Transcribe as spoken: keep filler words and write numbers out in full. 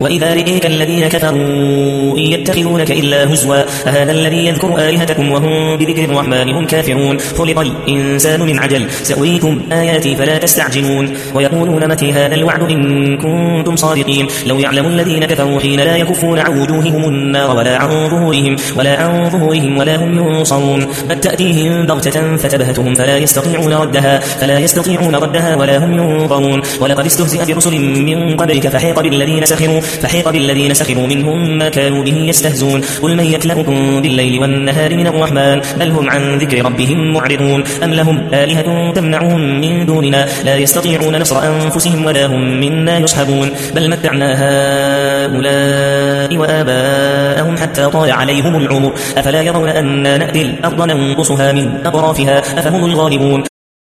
وإذا رئيك الذين كفروا إن يتخذونك إلا هزوا أهذا الذي يذكر آلهتكم وهم بذكر الرحمن هم كافرون خلق الإنسان من عجل سأريكم آياتي فلا تستعجلون ويقولون متى هذا الوعد إن كنتم صادقين لو يعلم الذين كفروا حين لا يكفون عن وجوههم النار ولا عن ظهورهم ولا عن ظهورهم ولا هم ينصرون بل تأتيهم بغتة فتبهتهم فلا يستطيعون ردها فلا يستطيعون ردها ولا هم ينظرون ولقد استهزئ برسل من قبلك فحيق بالذين سخروا فحيق بالذين سخروا منهم ما كانوا به يستهزون قل من يكلؤكم بالليل والنهار من الرحمن بل هم عن ذكر ربهم معرضون أم لهم آلهة تمنعهم من دوننا لا يستطيعون نصر أنفسهم ولا هم منا يصحبون بل متعنا هؤلاء وآباءهم حتى طال عليهم العمر أفلا يرون أنا نأتي الأرض ننقصها من أطرافها أفهم الغالبون